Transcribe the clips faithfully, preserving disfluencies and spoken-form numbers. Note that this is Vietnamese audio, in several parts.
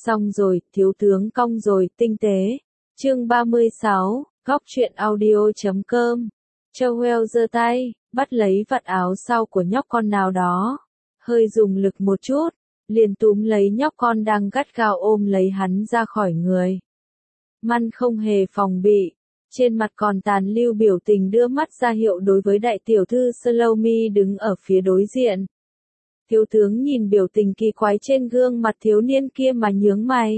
Xong rồi, thiếu tướng cong rồi, tinh tế. Chương ba mươi sáu, góc truyện audio chấm com. Joel giơ tay, bắt lấy vạt áo sau của nhóc con nào đó. Hơi dùng lực một chút, liền túm lấy nhóc con đang gắt gao ôm lấy hắn ra khỏi người. Man không hề phòng bị, trên mặt còn tàn lưu biểu tình đưa mắt ra hiệu đối với đại tiểu thư Salome đứng ở phía đối diện. Thiếu tướng nhìn biểu tình kỳ quái trên gương mặt thiếu niên kia mà nhướng mày.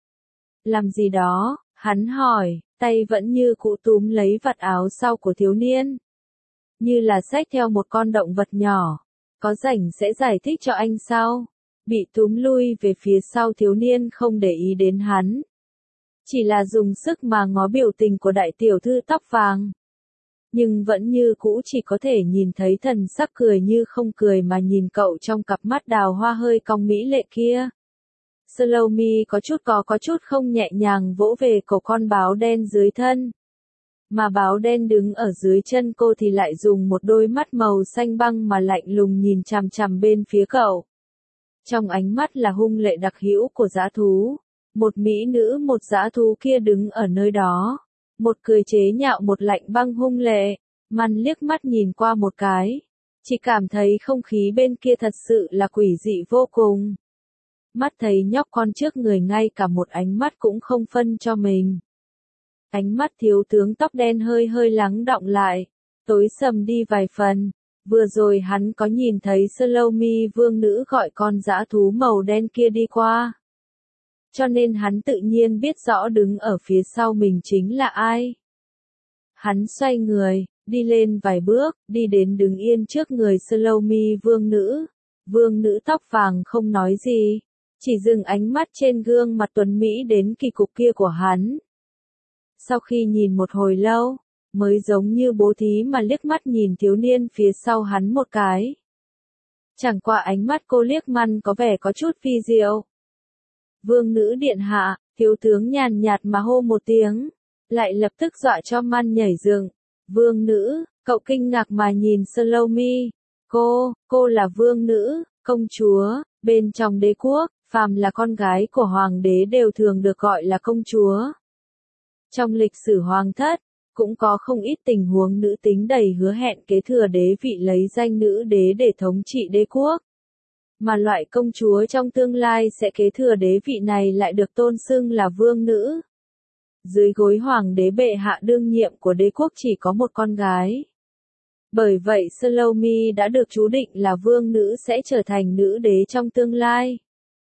Làm gì đó, hắn hỏi, tay vẫn như cũ túm lấy vạt áo sau của thiếu niên. Như là xách theo một con động vật nhỏ. Có rảnh sẽ giải thích cho anh sau. Bị túm lui về phía sau thiếu niên không để ý đến hắn. Chỉ là dùng sức mà ngó biểu tình của đại tiểu thư tóc vàng. Nhưng vẫn như cũ chỉ có thể nhìn thấy thần sắc cười như không cười mà nhìn cậu trong cặp mắt đào hoa hơi cong mỹ lệ kia. Salome có chút có có chút không nhẹ nhàng vỗ về cổ con báo đen dưới thân. Mà báo đen đứng ở dưới chân cô thì lại dùng một đôi mắt màu xanh băng mà lạnh lùng nhìn chằm chằm bên phía cậu. Trong ánh mắt là hung lệ đặc hữu của dã thú. Một mỹ nữ một dã thú kia đứng ở nơi đó. Một cười chế nhạo một lạnh băng hung lệ. Man liếc mắt nhìn qua một cái. Chỉ cảm thấy không khí bên kia thật sự là quỷ dị vô cùng. Mắt thấy nhóc con trước người ngay cả một ánh mắt cũng không phân cho mình. Ánh mắt thiếu tướng tóc đen hơi hơi lắng đọng lại, tối sầm đi vài phần. Vừa rồi hắn có nhìn thấy Salome vương nữ gọi con dã thú màu đen kia đi qua. Cho nên hắn tự nhiên biết rõ đứng ở phía sau mình chính là ai. Hắn xoay người, đi lên vài bước, đi đến đứng yên trước người Salome vương nữ. Vương nữ tóc vàng không nói gì, chỉ dừng ánh mắt trên gương mặt tuấn mỹ đến kỳ cục kia của hắn. Sau khi nhìn một hồi lâu, mới giống như bố thí mà liếc mắt nhìn thiếu niên phía sau hắn một cái. Chẳng qua ánh mắt cô liếc Man có vẻ có chút phi diệu. Vương nữ điện hạ, thiếu tướng nhàn nhạt mà hô một tiếng, lại lập tức dọa cho Man nhảy dựng. Vương nữ, cậu kinh ngạc mà nhìn Salome. Cô, cô là vương nữ, công chúa, bên trong đế quốc, phàm là con gái của hoàng đế đều thường được gọi là công chúa. Trong lịch sử hoàng thất, cũng có không ít tình huống nữ tính đầy hứa hẹn kế thừa đế vị lấy danh nữ đế để thống trị đế quốc. Mà loại công chúa trong tương lai sẽ kế thừa đế vị này lại được tôn xưng là vương nữ. Dưới gối hoàng đế bệ hạ đương nhiệm của đế quốc chỉ có một con gái. Bởi vậy Salome đã được chú định là vương nữ sẽ trở thành nữ đế trong tương lai.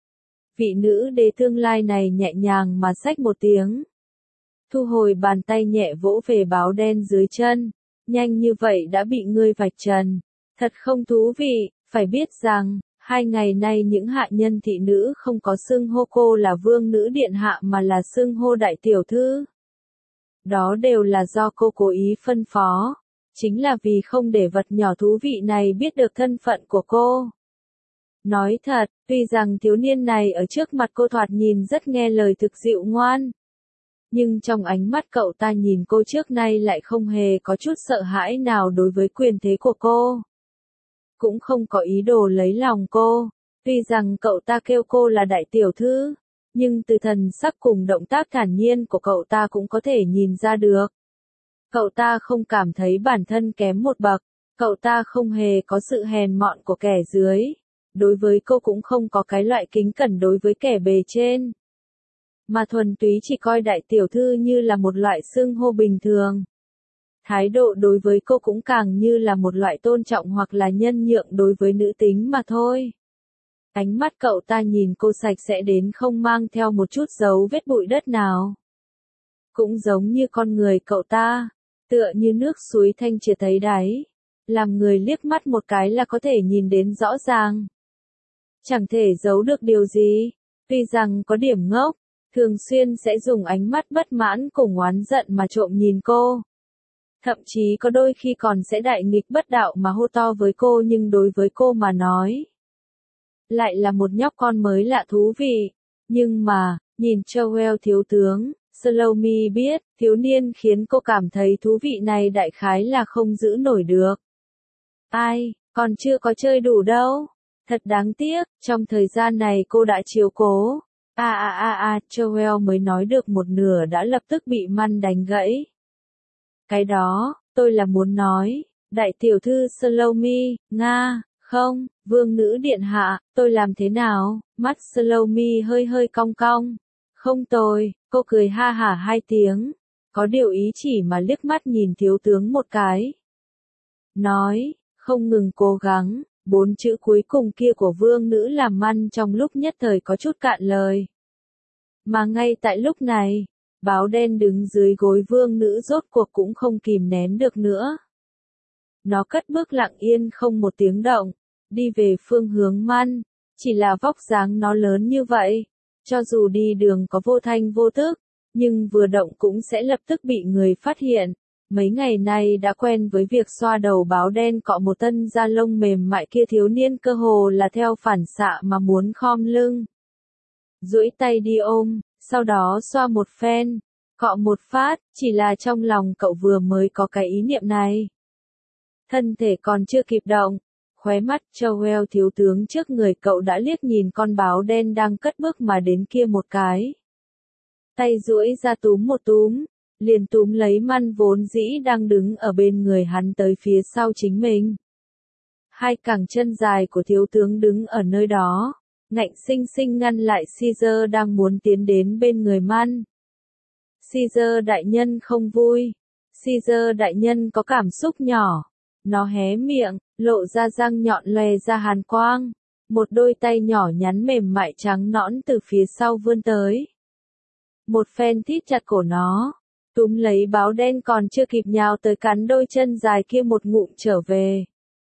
Vị nữ đế tương lai này nhẹ nhàng mà xách một tiếng. Thu hồi bàn tay nhẹ vỗ về báo đen dưới chân. Nhanh như vậy đã bị ngươi vạch trần. Thật không thú vị, phải biết rằng, hai ngày nay những hạ nhân thị nữ không có xưng hô cô là vương nữ điện hạ mà là xưng hô đại tiểu thư. Đó đều là do cô cố ý phân phó. Chính là vì không để vật nhỏ thú vị này biết được thân phận của cô. Nói thật, tuy rằng thiếu niên này ở trước mặt cô thoạt nhìn rất nghe lời thực dịu ngoan. Nhưng trong ánh mắt cậu ta nhìn cô trước nay lại không hề có chút sợ hãi nào đối với quyền thế của cô. Cũng không có ý đồ lấy lòng cô. Tuy rằng cậu ta kêu cô là đại tiểu thư, nhưng từ thần sắc cùng động tác thản nhiên của cậu ta cũng có thể nhìn ra được. Cậu ta không cảm thấy bản thân kém một bậc, cậu ta không hề có sự hèn mọn của kẻ dưới. Đối với cô cũng không có cái loại kính cẩn đối với kẻ bề trên. Mà thuần túy chỉ coi đại tiểu thư như là một loại xưng hô bình thường. Thái độ đối với cô cũng càng như là một loại tôn trọng hoặc là nhân nhượng đối với nữ tính mà thôi. Ánh mắt cậu ta nhìn cô sạch sẽ đến không mang theo một chút dấu vết bụi đất nào. Cũng giống như con người cậu ta, tựa như nước suối thanh triệt thấy đáy. Làm người liếc mắt một cái là có thể nhìn đến rõ ràng. Chẳng thể giấu được điều gì, tuy rằng có điểm ngốc, thường xuyên sẽ dùng ánh mắt bất mãn cùng oán giận mà trộm nhìn cô. Thậm chí có đôi khi còn sẽ đại nghịch bất đạo mà hô to với cô nhưng đối với cô mà nói. Lại là một nhóc con mới lạ thú vị. Nhưng mà, nhìn Joel thiếu tướng, Salome biết, thiếu niên khiến cô cảm thấy thú vị này đại khái là không giữ nổi được. Ai, còn chưa có chơi đủ đâu. Thật đáng tiếc, trong thời gian này cô đã chiếu cố A a a a, Joel mới nói được một nửa đã lập tức bị Man đánh gãy. Cái đó, tôi là muốn nói, đại tiểu thư Salome, Nga, không, vương nữ điện hạ, tôi làm thế nào? Mắt Salome hơi hơi cong cong. Không tồi, cô cười ha hả hai tiếng, có điều ý chỉ mà liếc mắt nhìn thiếu tướng một cái. Nói, không ngừng cố gắng, bốn chữ cuối cùng kia của vương nữ làm Man trong lúc nhất thời có chút cạn lời. Mà ngay tại lúc này, báo đen đứng dưới gối vương nữ rốt cuộc cũng không kìm nén được nữa. Nó cất bước lặng yên không một tiếng động, đi về phương hướng Man, chỉ là vóc dáng nó lớn như vậy, cho dù đi đường có vô thanh vô tức, nhưng vừa động cũng sẽ lập tức bị người phát hiện. Mấy ngày nay đã quen với việc xoa đầu báo đen cọ một tân da lông mềm mại kia, thiếu niên cơ hồ là theo phản xạ mà muốn khom lưng. Duỗi tay đi ôm, sau đó xoa một phen, cọ một phát, chỉ là trong lòng cậu vừa mới có cái ý niệm này. Thân thể còn chưa kịp động, khóe mắt Joel thiếu tướng trước người cậu đã liếc nhìn con báo đen đang cất bước mà đến kia một cái. Tay duỗi ra túm một túm, liền túm lấy Man vốn dĩ đang đứng ở bên người hắn tới phía sau chính mình. Hai cẳng chân dài của thiếu tướng đứng ở nơi đó, ngạnh sinh sinh ngăn lại Caesar đang muốn tiến đến bên người Man. Caesar đại nhân không vui. Caesar đại nhân có cảm xúc nhỏ. Nó hé miệng, lộ ra răng nhọn lòe ra hàn quang. Một đôi tay nhỏ nhắn mềm mại trắng nõn từ phía sau vươn tới. Một phen thít chặt cổ nó, túm lấy báo đen còn chưa kịp nhào tới cắn đôi chân dài kia một ngụm trở về.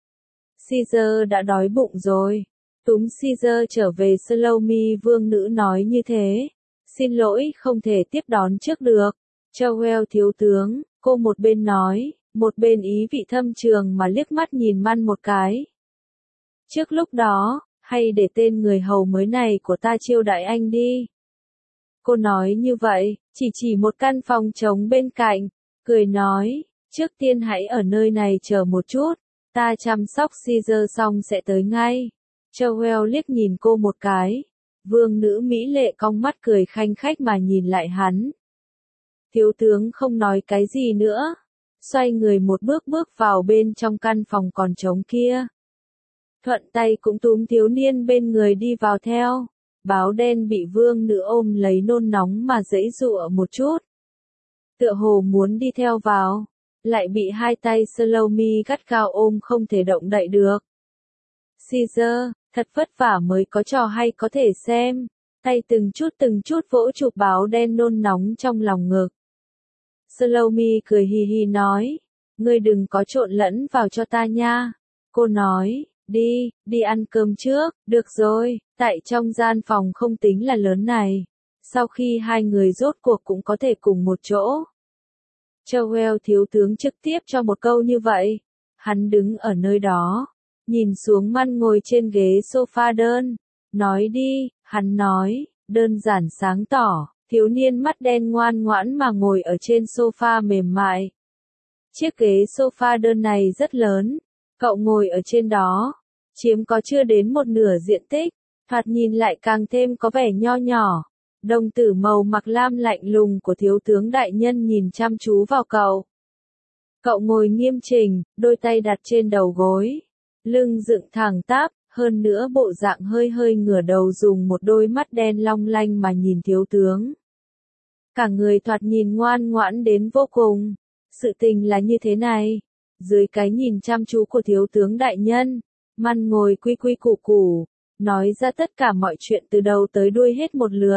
Caesar đã đói bụng rồi. Túm Caesar trở về, Salome vương nữ nói như thế. Xin lỗi, không thể tiếp đón trước được. Joel thiếu tướng, cô một bên nói, một bên ý vị thâm trường mà liếc mắt nhìn Man một cái. Trước lúc đó, hay để tên người hầu mới này của ta chiêu đãi anh đi. Cô nói như vậy, chỉ chỉ một căn phòng trống bên cạnh, cười nói, trước tiên hãy ở nơi này chờ một chút, ta chăm sóc Caesar xong sẽ tới ngay. Joel liếc nhìn cô một cái, vương nữ mỹ lệ cong mắt cười khanh khách mà nhìn lại hắn. Thiếu tướng không nói cái gì nữa, xoay người một bước bước vào bên trong căn phòng còn trống kia. Thuận tay cũng túm thiếu niên bên người đi vào theo. Báo đen bị vương nữ ôm lấy nôn nóng mà giãy giụa một chút. Tựa hồ muốn đi theo vào, lại bị hai tay Salome gắt gao ôm không thể động đậy được. Caesar, thật vất vả mới có trò hay có thể xem, tay từng chút từng chút vỗ chụp báo đen nôn nóng trong lòng ngực. Salome cười hì hì nói, ngươi đừng có trộn lẫn vào cho ta nha. Cô nói, đi, đi ăn cơm trước, được rồi, tại trong gian phòng không tính là lớn này. Sau khi hai người rốt cuộc cũng có thể cùng một chỗ. Joel thiếu tướng trực tiếp cho một câu như vậy. Hắn đứng ở nơi đó, nhìn xuống Man ngồi trên ghế sofa đơn. Nói đi, hắn nói, đơn giản sáng tỏ, thiếu niên mắt đen ngoan ngoãn mà ngồi ở trên sofa mềm mại. Chiếc ghế sofa đơn này rất lớn, cậu ngồi ở trên đó, chiếm có chưa đến một nửa diện tích, thoạt nhìn lại càng thêm có vẻ nho nhỏ. Đồng tử màu mặc lam lạnh lùng của thiếu tướng đại nhân nhìn chăm chú vào cậu. Cậu ngồi nghiêm chỉnh, đôi tay đặt trên đầu gối, lưng dựng thẳng tắp, hơn nữa bộ dạng hơi hơi ngửa đầu dùng một đôi mắt đen long lanh mà nhìn thiếu tướng. Cả người thoạt nhìn ngoan ngoãn đến vô cùng. Sự tình là như thế này, dưới cái nhìn chăm chú của thiếu tướng đại nhân, Man ngồi quy quy củ củ, nói ra tất cả mọi chuyện từ đầu tới đuôi hết một lượt.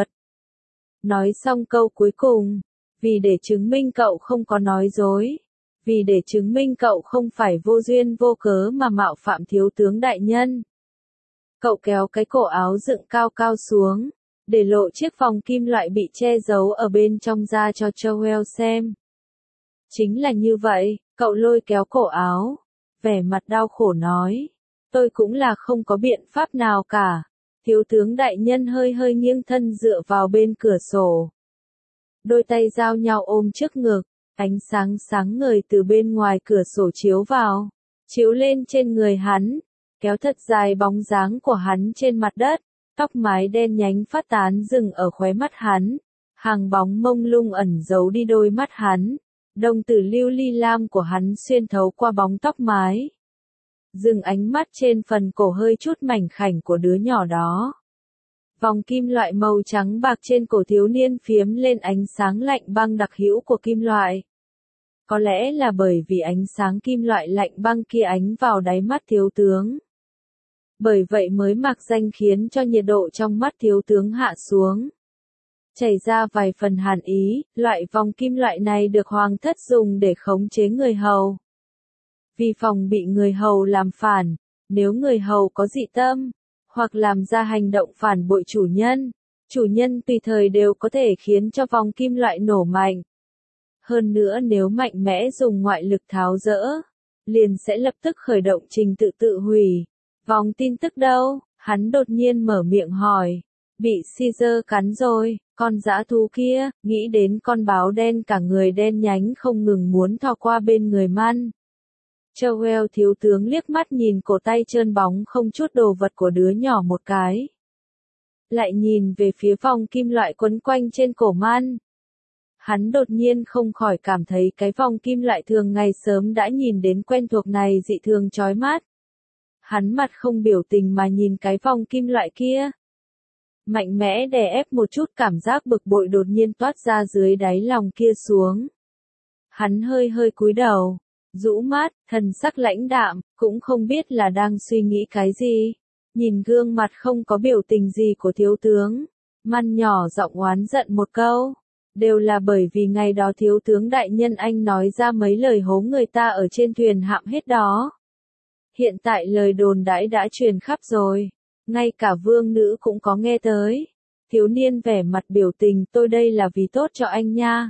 Nói xong câu cuối cùng, vì để chứng minh cậu không có nói dối, vì để chứng minh cậu không phải vô duyên vô cớ mà mạo phạm thiếu tướng đại nhân. Cậu kéo cái cổ áo dựng cao cao xuống, để lộ chiếc vòng kim loại bị che giấu ở bên trong ra cho Joel xem. Chính là như vậy, cậu lôi kéo cổ áo, vẻ mặt đau khổ nói, tôi cũng là không có biện pháp nào cả. Thiếu tướng đại nhân hơi hơi nghiêng thân dựa vào bên cửa sổ. Đôi tay giao nhau ôm trước ngực, ánh sáng sáng ngời từ bên ngoài cửa sổ chiếu vào, chiếu lên trên người hắn, kéo thật dài bóng dáng của hắn trên mặt đất, tóc mái đen nhánh phát tán dừng ở khóe mắt hắn, hàng bóng mông lung ẩn giấu đi đôi mắt hắn, đồng tử lưu ly lam của hắn xuyên thấu qua bóng tóc mái. Dừng ánh mắt trên phần cổ hơi chút mảnh khảnh của đứa nhỏ đó. Vòng kim loại màu trắng bạc trên cổ thiếu niên phiếm lên ánh sáng lạnh băng đặc hữu của kim loại. Có lẽ là bởi vì ánh sáng kim loại lạnh băng kia ánh vào đáy mắt thiếu tướng. Bởi vậy mới mạc danh khiến cho nhiệt độ trong mắt thiếu tướng hạ xuống. Chảy ra vài phần hàn ý, loại vòng kim loại này được hoàng thất dùng để khống chế người hầu. Vì phòng bị người hầu làm phản, nếu người hầu có dị tâm, hoặc làm ra hành động phản bội chủ nhân, chủ nhân tùy thời đều có thể khiến cho vòng kim loại nổ mạnh. Hơn nữa nếu mạnh mẽ dùng ngoại lực tháo dỡ, liền sẽ lập tức khởi động trình tự tự hủy. Vòng tin tức đâu? Hắn đột nhiên mở miệng hỏi. Bị Caesar cắn rồi, con dã thú kia, nghĩ đến con báo đen cả người đen nhánh không ngừng muốn thò qua bên người Man. Joel thiếu tướng liếc mắt nhìn cổ tay trơn bóng không chút đồ vật của đứa nhỏ một cái. Lại nhìn về phía vòng kim loại quấn quanh trên cổ Man. Hắn đột nhiên không khỏi cảm thấy cái vòng kim loại thường ngày sớm đã nhìn đến quen thuộc này dị thường chói mắt. Hắn mặt không biểu tình mà nhìn cái vòng kim loại kia. Mạnh mẽ đè ép một chút cảm giác bực bội đột nhiên toát ra dưới đáy lòng kia xuống. Hắn hơi hơi cúi đầu, rũ mắt, thần sắc lãnh đạm, cũng không biết là đang suy nghĩ cái gì. Nhìn gương mặt không có biểu tình gì của thiếu tướng, Man nhỏ giọng oán giận một câu. Đều là bởi vì ngày đó thiếu tướng đại nhân anh nói ra mấy lời hố người ta ở trên thuyền hạm hết đó. Hiện tại lời đồn đãi đã truyền khắp rồi, ngay cả vương nữ cũng có nghe tới. Thiếu niên vẻ mặt biểu tình, tôi đây là vì tốt cho anh nha.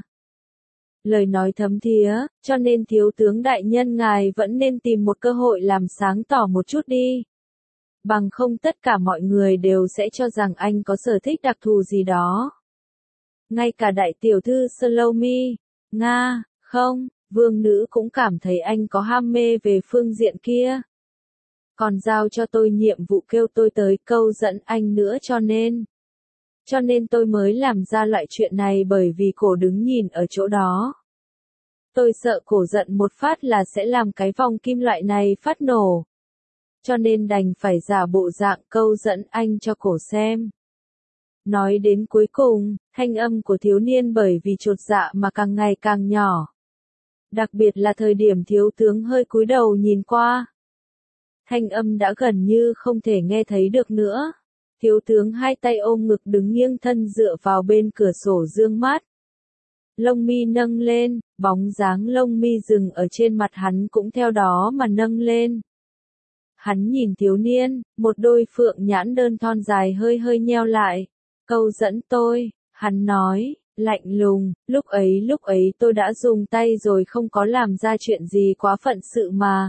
Lời nói thấm thía, cho nên thiếu tướng đại nhân ngài vẫn nên tìm một cơ hội làm sáng tỏ một chút đi. Bằng không tất cả mọi người đều sẽ cho rằng anh có sở thích đặc thù gì đó. Ngay cả đại tiểu thư Salome, Nga, không, vương nữ cũng cảm thấy anh có ham mê về phương diện kia. Còn giao cho tôi nhiệm vụ kêu tôi tới câu dẫn anh nữa cho nên. Cho nên tôi mới làm ra loại chuyện này bởi vì cổ đứng nhìn ở chỗ đó. Tôi sợ cổ giận một phát là sẽ làm cái vòng kim loại này phát nổ. Cho nên đành phải giả bộ dạng câu dẫn anh cho cổ xem. Nói đến cuối cùng, thanh âm của thiếu niên bởi vì chột dạ mà càng ngày càng nhỏ. Đặc biệt là thời điểm thiếu tướng hơi cúi đầu nhìn qua. Thanh âm đã gần như không thể nghe thấy được nữa. Thiếu tướng hai tay ôm ngực đứng nghiêng thân dựa vào bên cửa sổ dương mắt. Lông mi nâng lên, bóng dáng lông mi dừng ở trên mặt hắn cũng theo đó mà nâng lên. Hắn nhìn thiếu niên, một đôi phượng nhãn đơn thon dài hơi hơi nheo lại. Câu dẫn tôi, hắn nói, lạnh lùng, lúc ấy lúc ấy tôi đã dùng tay rồi không có làm ra chuyện gì quá phận sự mà.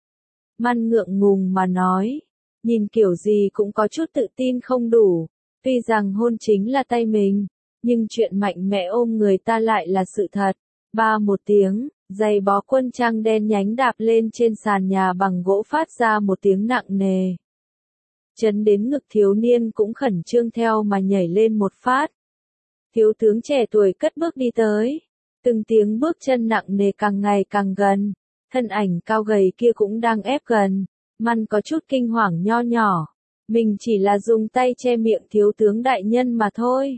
Man ngượng ngùng mà nói, nhìn kiểu gì cũng có chút tự tin không đủ, tuy rằng hôn chính là tay mình, nhưng chuyện mạnh mẽ ôm người ta lại là sự thật. Ba một tiếng, giày bó quân trang đen nhánh đạp lên trên sàn nhà bằng gỗ phát ra một tiếng nặng nề. Chấn đến ngực thiếu niên cũng khẩn trương theo mà nhảy lên một phát. Thiếu tướng trẻ tuổi cất bước đi tới. Từng tiếng bước chân nặng nề càng ngày càng gần. Thân ảnh cao gầy kia cũng đang ép gần. Man có chút kinh hoàng nho nhỏ. Mình chỉ là dùng tay che miệng thiếu tướng đại nhân mà thôi.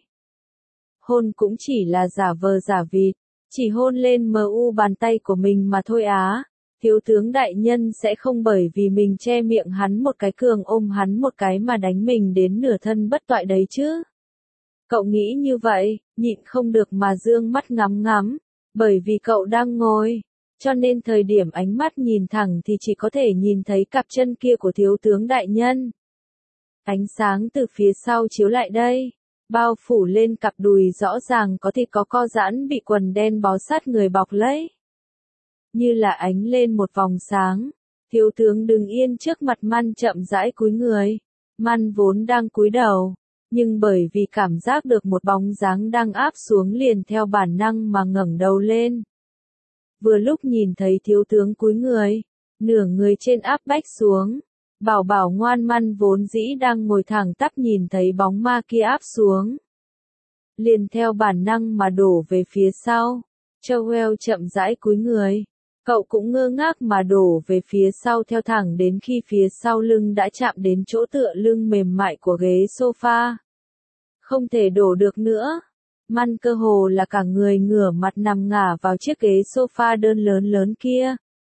Hôn cũng chỉ là giả vờ giả vịt. Chỉ hôn lên mờ u bàn tay của mình mà thôi á. Thiếu tướng đại nhân sẽ không bởi vì mình che miệng hắn một cái cường ôm hắn một cái mà đánh mình đến nửa thân bất toại đấy chứ. Cậu nghĩ như vậy, nhịn không được mà dương mắt ngắm ngắm, bởi vì cậu đang ngồi, cho nên thời điểm ánh mắt nhìn thẳng thì chỉ có thể nhìn thấy cặp chân kia của thiếu tướng đại nhân. Ánh sáng từ phía sau chiếu lại đây, bao phủ lên cặp đùi rõ ràng có thịt có co giãn bị quần đen bó sát người bọc lấy. Như là ánh lên một vòng sáng, thiếu tướng đứng yên trước mặt Man chậm rãi cúi người. Man vốn đang cúi đầu, nhưng bởi vì cảm giác được một bóng dáng đang áp xuống liền theo bản năng mà ngẩng đầu lên. Vừa lúc nhìn thấy thiếu tướng cúi người, nửa người trên áp bách xuống, Bảo Bảo ngoan măn vốn dĩ đang ngồi thẳng tắp nhìn thấy bóng ma kia áp xuống. Liền theo bản năng mà đổ về phía sau. Joel chậm rãi cúi người. Cậu cũng ngơ ngác mà đổ về phía sau theo thẳng đến khi phía sau lưng đã chạm đến chỗ tựa lưng mềm mại của ghế sofa. Không thể đổ được nữa. Măn cơ hồ là cả người ngửa mặt nằm ngả vào chiếc ghế sofa đơn lớn lớn kia.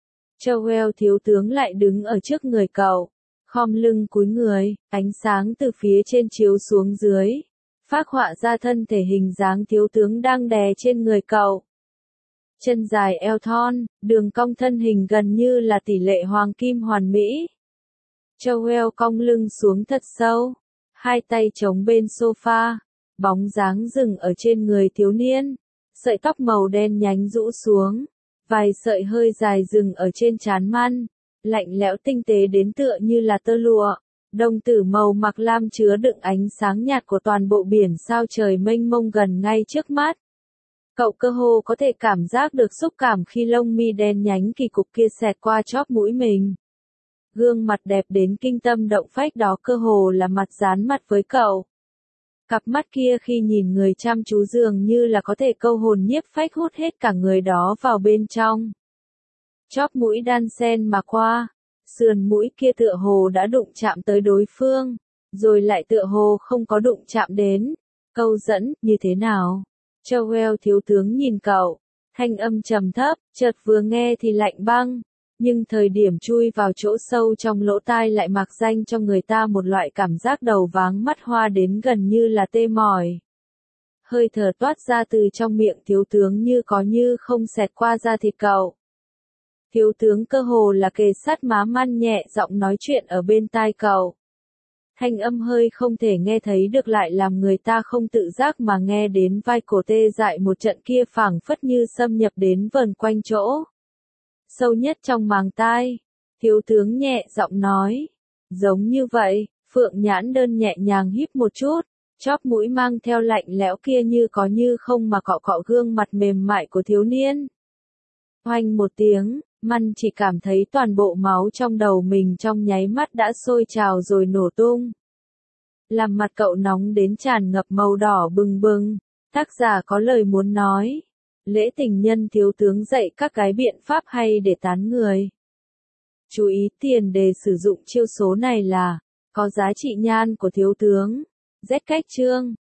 Joel thiếu tướng lại đứng ở trước người cậu. Khom lưng cúi người, ánh sáng từ phía trên chiếu xuống dưới. Phác họa ra thân thể hình dáng thiếu tướng đang đè trên người cậu. Chân dài eo thon, đường cong thân hình gần như là tỷ lệ hoàng kim hoàn mỹ. Joel cong lưng xuống thật sâu, hai tay chống bên sofa, bóng dáng dừng ở trên người thiếu niên, sợi tóc màu đen nhánh rũ xuống, vài sợi hơi dài dừng ở trên trán Măn, lạnh lẽo tinh tế đến tựa như là tơ lụa. Đồng tử màu mặc lam chứa đựng ánh sáng nhạt của toàn bộ biển sao trời mênh mông gần ngay trước mắt. Cậu cơ hồ có thể cảm giác được xúc cảm khi lông mi đen nhánh kỳ cục kia xẹt qua chóp mũi mình. Gương mặt đẹp đến kinh tâm động phách đó cơ hồ là mặt dán mặt với cậu. Cặp mắt kia khi nhìn người chăm chú dường như là có thể câu hồn nhiếp phách hút hết cả người đó vào bên trong. Chóp mũi đan sen mà qua, sườn mũi kia tựa hồ đã đụng chạm tới đối phương, rồi lại tựa hồ không có đụng chạm đến. Câu dẫn, như thế nào? Joel thiếu tướng nhìn cậu, thanh âm trầm thấp, chợt vừa nghe thì lạnh băng, nhưng thời điểm chui vào chỗ sâu trong lỗ tai lại mặc danh cho người ta một loại cảm giác đầu váng mắt hoa đến gần như là tê mỏi. Hơi thở toát ra từ trong miệng thiếu tướng như có như không xẹt qua da thịt cậu. Thiếu tướng cơ hồ là kề sát má Măn nhẹ giọng nói chuyện ở bên tai cậu. Thanh âm hơi không thể nghe thấy được lại làm người ta không tự giác mà nghe đến vai cổ tê dại một trận kia phảng phất như xâm nhập đến vần quanh chỗ. Sâu nhất trong màng tai, thiếu tướng nhẹ giọng nói. Giống như vậy, Phượng nhãn đơn nhẹ nhàng híp một chút, chóp mũi mang theo lạnh lẽo kia như có như không mà cọ cọ gương mặt mềm mại của thiếu niên. Oanh một tiếng, Măn chỉ cảm thấy toàn bộ máu trong đầu mình trong nháy mắt đã sôi trào rồi nổ tung. Làm mặt cậu nóng đến tràn ngập màu đỏ bừng bừng. Tác giả có lời muốn nói. Lễ tình nhân thiếu tướng dạy các cái biện pháp hay để tán người. Chú ý tiền đề sử dụng chiêu số này là có giá trị nhan của thiếu tướng. Z cách chương.